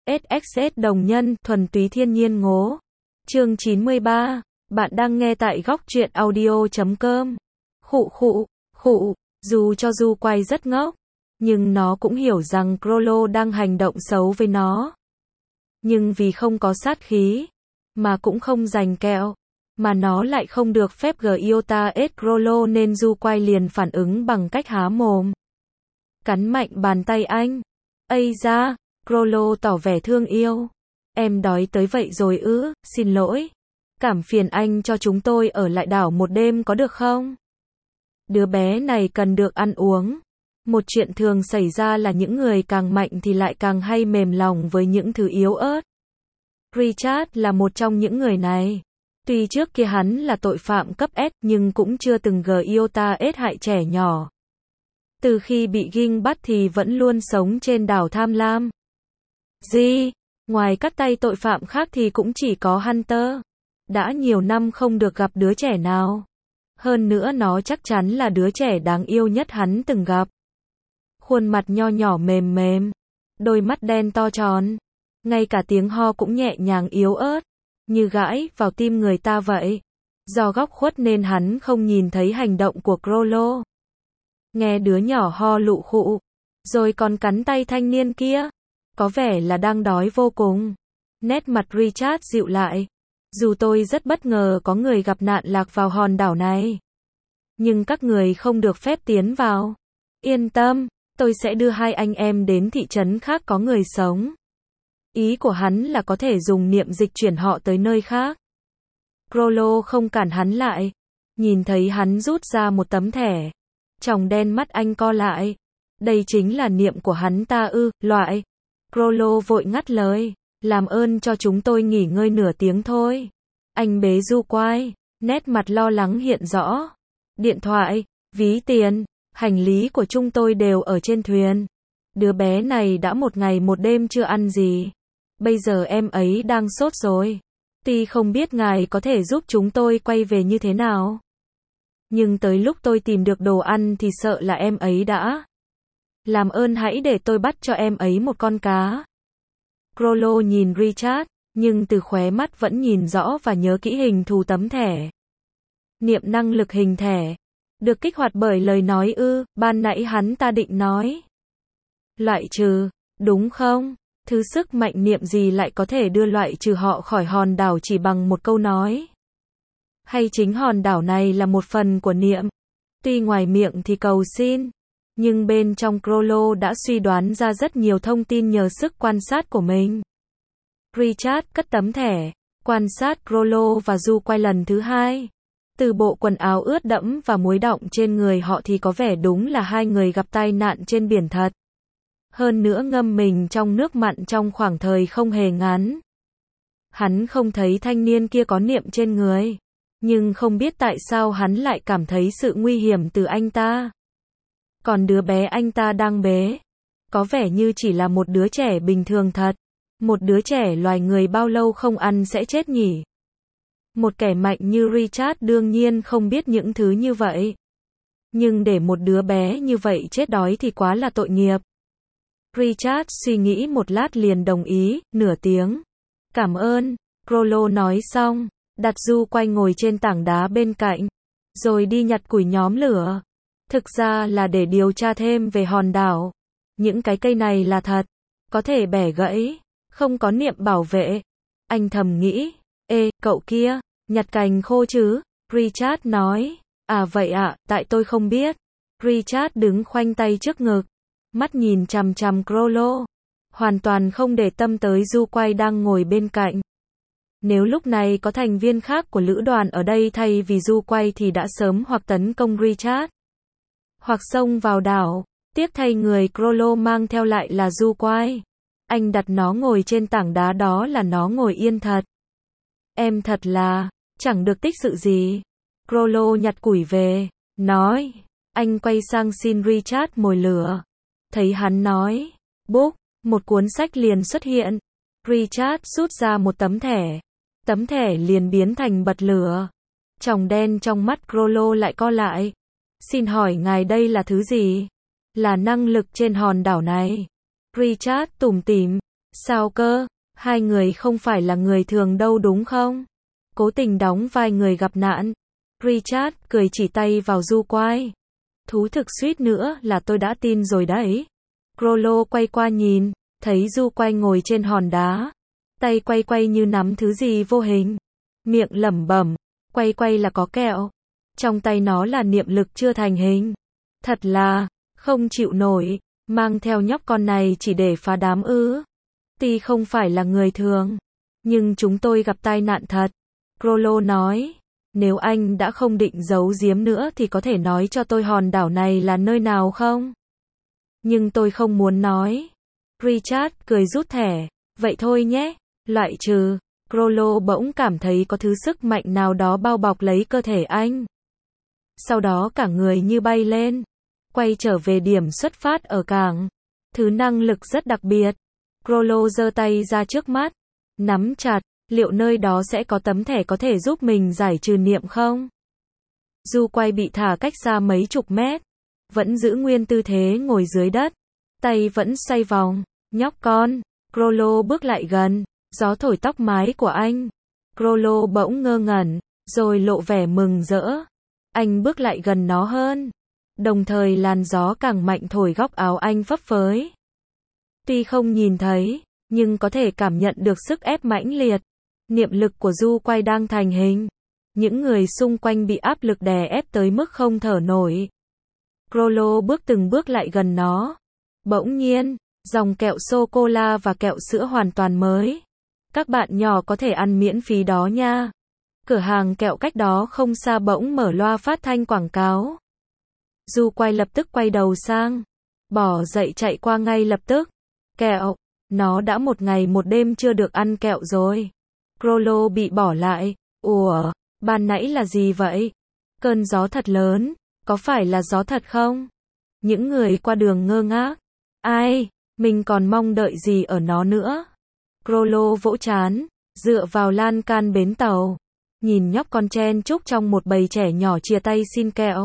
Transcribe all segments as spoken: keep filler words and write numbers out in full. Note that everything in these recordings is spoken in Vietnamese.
ét ích ét đồng nhân, thuần túy thiên nhiên ngố. Chương chín mươi ba. Bạn đang nghe tại góc truyện audio chấm com. Khụ khụ, khụ, dù cho Du Quay rất ngốc, nhưng nó cũng hiểu rằng Crollo đang hành động xấu với nó. Nhưng vì không có sát khí, mà cũng không giành kẹo, mà nó lại không được phép Giota S Crollo nên Du Quay liền phản ứng bằng cách há mồm. Cắn mạnh bàn tay anh. Ây da, Crollo tỏ vẻ thương yêu. Em đói tới vậy rồi ư, xin lỗi. Cảm phiền anh cho chúng tôi ở lại đảo một đêm có được không? Đứa bé này cần được ăn uống. Một chuyện thường xảy ra là những người càng mạnh thì lại càng hay mềm lòng với những thứ yếu ớt. Richard là một trong những người này. Tuy trước kia hắn là tội phạm cấp S nhưng cũng chưa từng Giota S hại trẻ nhỏ. Từ khi bị Ging bắt thì vẫn luôn sống trên đảo tham lam. Gì? Ngoài cắt tay tội phạm khác thì cũng chỉ có Hunter. Đã nhiều năm không được gặp đứa trẻ nào. Hơn nữa nó chắc chắn là đứa trẻ đáng yêu nhất hắn từng gặp. Khuôn mặt nho nhỏ mềm mềm. Đôi mắt đen to tròn. Ngay cả tiếng ho cũng nhẹ nhàng yếu ớt. Như gãi vào tim người ta vậy. Do góc khuất nên hắn không nhìn thấy hành động của Crollo. Nghe đứa nhỏ ho lụ khụ. Rồi còn cắn tay thanh niên kia. Có vẻ là đang đói vô cùng. Nét mặt Richard dịu lại. Dù tôi rất bất ngờ có người gặp nạn lạc vào hòn đảo này. Nhưng các người không được phép tiến vào. Yên tâm, tôi sẽ đưa hai anh em đến thị trấn khác có người sống. Ý của hắn là có thể dùng niệm dịch chuyển họ tới nơi khác. Crollo không cản hắn lại. Nhìn thấy hắn rút ra một tấm thẻ. Tròng đen mắt anh co lại. Đây chính là niệm của hắn ta ư, loại. Crollo vội ngắt lời. Làm ơn cho chúng tôi nghỉ ngơi nửa tiếng thôi. Anh bế Du Quay. Nét mặt lo lắng hiện rõ. Điện thoại, ví tiền, hành lý của chúng tôi đều ở trên thuyền. Đứa bé này đã một ngày một đêm chưa ăn gì. Bây giờ em ấy đang sốt rồi. Tuy không biết ngài có thể giúp chúng tôi quay về như thế nào. Nhưng tới lúc tôi tìm được đồ ăn thì sợ là em ấy đã. Làm ơn hãy để tôi bắt cho em ấy một con cá. Crollo nhìn Richard, nhưng từ khóe mắt vẫn nhìn rõ và nhớ kỹ hình thù tấm thẻ. Niệm năng lực hình thẻ. Được kích hoạt bởi lời nói ư, ban nãy hắn ta định nói. Loại trừ, đúng không? Thứ sức mạnh niệm gì lại có thể đưa loại trừ họ khỏi hòn đảo chỉ bằng một câu nói? Hay chính hòn đảo này là một phần của niệm? Tuy ngoài miệng thì cầu xin, nhưng bên trong Crollo đã suy đoán ra rất nhiều thông tin nhờ sức quan sát của mình. Richard cất tấm thẻ, quan sát Crollo và Du Quay lần thứ hai. Từ bộ quần áo ướt đẫm và muối đọng trên người họ thì có vẻ đúng là hai người gặp tai nạn trên biển thật. Hơn nữa ngâm mình trong nước mặn trong khoảng thời không hề ngắn. Hắn không thấy thanh niên kia có niệm trên người. Nhưng không biết tại sao hắn lại cảm thấy sự nguy hiểm từ anh ta. Còn đứa bé anh ta đang bế. Có vẻ như chỉ là một đứa trẻ bình thường thật. Một đứa trẻ loài người bao lâu không ăn sẽ chết nhỉ? Một kẻ mạnh như Richard đương nhiên không biết những thứ như vậy. Nhưng để một đứa bé như vậy chết đói thì quá là tội nghiệp. Richard suy nghĩ một lát liền đồng ý, nửa tiếng. Cảm ơn, Crollo nói xong, đặt Du Quay ngồi trên tảng đá bên cạnh. Rồi đi nhặt củi nhóm lửa. Thực ra là để điều tra thêm về hòn đảo. Những cái cây này là thật. Có thể bẻ gãy. Không có niệm bảo vệ. Anh thầm nghĩ. Ê, cậu kia, nhặt cành khô chứ? Richard nói. À vậy ạ, à, tại tôi không biết. Richard đứng khoanh tay trước ngực. Mắt nhìn chằm chằm Crollo. Hoàn toàn không để tâm tới Du Quay đang ngồi bên cạnh. Nếu lúc này có thành viên khác của lữ đoàn ở đây thay vì Du Quay thì đã sớm hoặc tấn công Richard. Hoặc xông vào đảo. Tiếc thay người Crollo mang theo lại là Du Quay. Anh đặt nó ngồi trên tảng đá đó là nó ngồi yên thật. Em thật là, chẳng được tích sự gì. Crollo nhặt củi về, nói. Anh quay sang xin Richard mồi lửa. Thấy hắn nói, bốp, một cuốn sách liền xuất hiện. Richard rút ra một tấm thẻ. Tấm thẻ liền biến thành bật lửa. Tròng đen trong mắt Crollo lại co lại. Xin hỏi ngài đây là thứ gì? Là năng lực trên hòn đảo này. Richard tủm tỉm. Sao cơ? Hai người không phải là người thường đâu đúng không? Cố tình đóng vai người gặp nạn. Richard cười chỉ tay vào du quái. Thú thực suýt nữa là tôi đã tin rồi đấy. Grollo quay qua nhìn, thấy du quái ngồi trên hòn đá. Tay quay quay như nắm thứ gì vô hình. Miệng lẩm bẩm, quay quay là có kẹo. Trong tay nó là niệm lực chưa thành hình. Thật là, không chịu nổi, mang theo nhóc con này chỉ để phá đám ư. Tuy không phải là người thường, nhưng chúng tôi gặp tai nạn thật. Grollo nói, nếu anh đã không định giấu giếm nữa thì có thể nói cho tôi hòn đảo này là nơi nào không? Nhưng tôi không muốn nói. Richard cười rút thẻ, vậy thôi nhé, loại trừ. Grollo bỗng cảm thấy có thứ sức mạnh nào đó bao bọc lấy cơ thể anh. Sau đó cả người như bay lên, quay trở về điểm xuất phát ở cảng. Thứ năng lực rất đặc biệt. Grollo giơ tay ra trước mắt, nắm chặt, liệu nơi đó sẽ có tấm thẻ có thể giúp mình giải trừ niệm không? Du quay bị thả cách xa mấy chục mét, vẫn giữ nguyên tư thế ngồi dưới đất, tay vẫn xoay vòng. Nhóc con, Grollo bước lại gần, gió thổi tóc mái của anh. Grollo bỗng ngơ ngẩn, rồi lộ vẻ mừng rỡ. Anh bước lại gần nó hơn, đồng thời làn gió càng mạnh thổi góc áo anh phấp phới. Tuy không nhìn thấy, nhưng có thể cảm nhận được sức ép mãnh liệt. Niệm lực của du quay đang thành hình. Những người xung quanh bị áp lực đè ép tới mức không thở nổi. Grollo bước từng bước lại gần nó. Bỗng nhiên, dòng kẹo sô-cô-la và kẹo sữa hoàn toàn mới. Các bạn nhỏ có thể ăn miễn phí đó nha. Cửa hàng kẹo cách đó không xa bỗng mở loa phát thanh quảng cáo. Du quay lập tức quay đầu sang, bỏ dậy chạy qua ngay lập tức. Kẹo, nó đã một ngày một đêm chưa được ăn kẹo rồi. Grollo bị bỏ lại. Ủa, ban nãy là gì vậy? Cơn gió thật lớn, có phải là gió thật không? Những người qua đường ngơ ngác. Ai, mình còn mong đợi gì ở nó nữa? Grollo vỗ trán, dựa vào lan can bến tàu, nhìn nhóc con chen chúc trong một bầy trẻ nhỏ chia tay xin kẹo.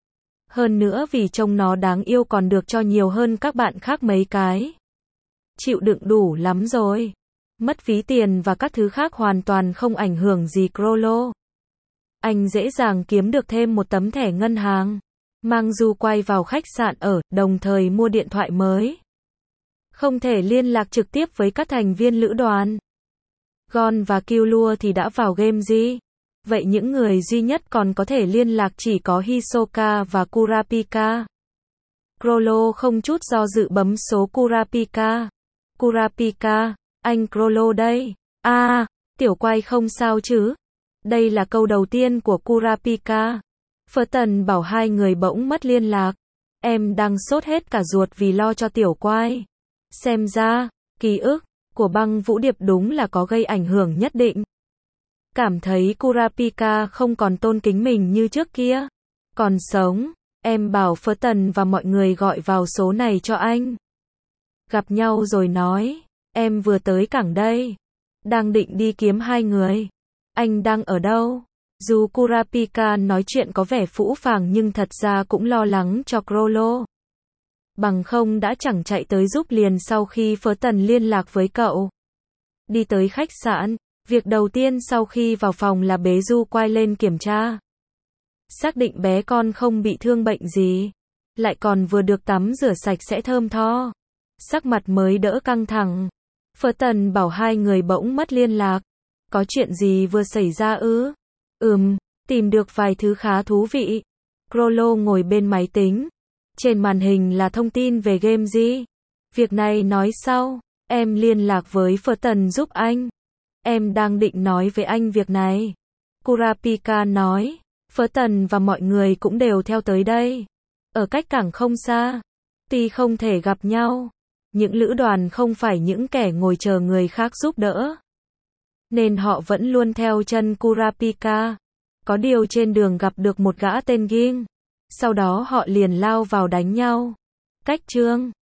Hơn nữa vì trông nó đáng yêu còn được cho nhiều hơn các bạn khác mấy cái. Chịu đựng đủ lắm rồi. Mất phí tiền và các thứ khác hoàn toàn không ảnh hưởng gì Grollo. Anh dễ dàng kiếm được thêm một tấm thẻ ngân hàng, mang du quay vào khách sạn ở, đồng thời mua điện thoại mới. Không thể liên lạc trực tiếp với các thành viên lữ đoàn. Gon và Killua thì đã vào game gì? Vậy những người duy nhất còn có thể liên lạc chỉ có Hisoka và Kurapika. Grollo không chút do dự bấm số Kurapika. Kurapika, anh Grollo đây. À, tiểu quay không sao chứ? Đây là câu đầu tiên của Kurapika. Fulton bảo hai người bỗng mất liên lạc. Em đang sốt hết cả ruột vì lo cho tiểu quay. Xem ra, ký ức của băng vũ điệp đúng là có gây ảnh hưởng nhất định. Cảm thấy Kurapika không còn tôn kính mình như trước kia. Còn sống, em bảo Fulton và mọi người gọi vào số này cho anh. Gặp nhau rồi nói, em vừa tới cảng đây. Đang định đi kiếm hai người. Anh đang ở đâu? Dù Kurapika nói chuyện có vẻ phũ phàng nhưng thật ra cũng lo lắng cho Grollo. Bằng không đã chẳng chạy tới giúp liền sau khi Fulton liên lạc với cậu. Đi tới khách sạn, việc đầu tiên sau khi vào phòng là bế du quay lên kiểm tra. Xác định bé con không bị thương bệnh gì. Lại còn vừa được tắm rửa sạch sẽ thơm tho. Sắc mặt mới đỡ căng thẳng. Fulton bảo hai người bỗng mất liên lạc. Có chuyện gì vừa xảy ra ư? Ừm, tìm được vài thứ khá thú vị. Grollo ngồi bên máy tính. Trên màn hình là thông tin về game gì? Việc này nói sau. Em liên lạc với Fulton giúp anh. Em đang định nói với anh việc này. Kurapika nói. Fulton và mọi người cũng đều theo tới đây. Ở cách cảng không xa. Tuy không thể gặp nhau. Những lữ đoàn không phải những kẻ ngồi chờ người khác giúp đỡ. Nên họ vẫn luôn theo chân Kurapika. Có điều trên đường gặp được một gã tên Ging. Sau đó họ liền lao vào đánh nhau. Cách chương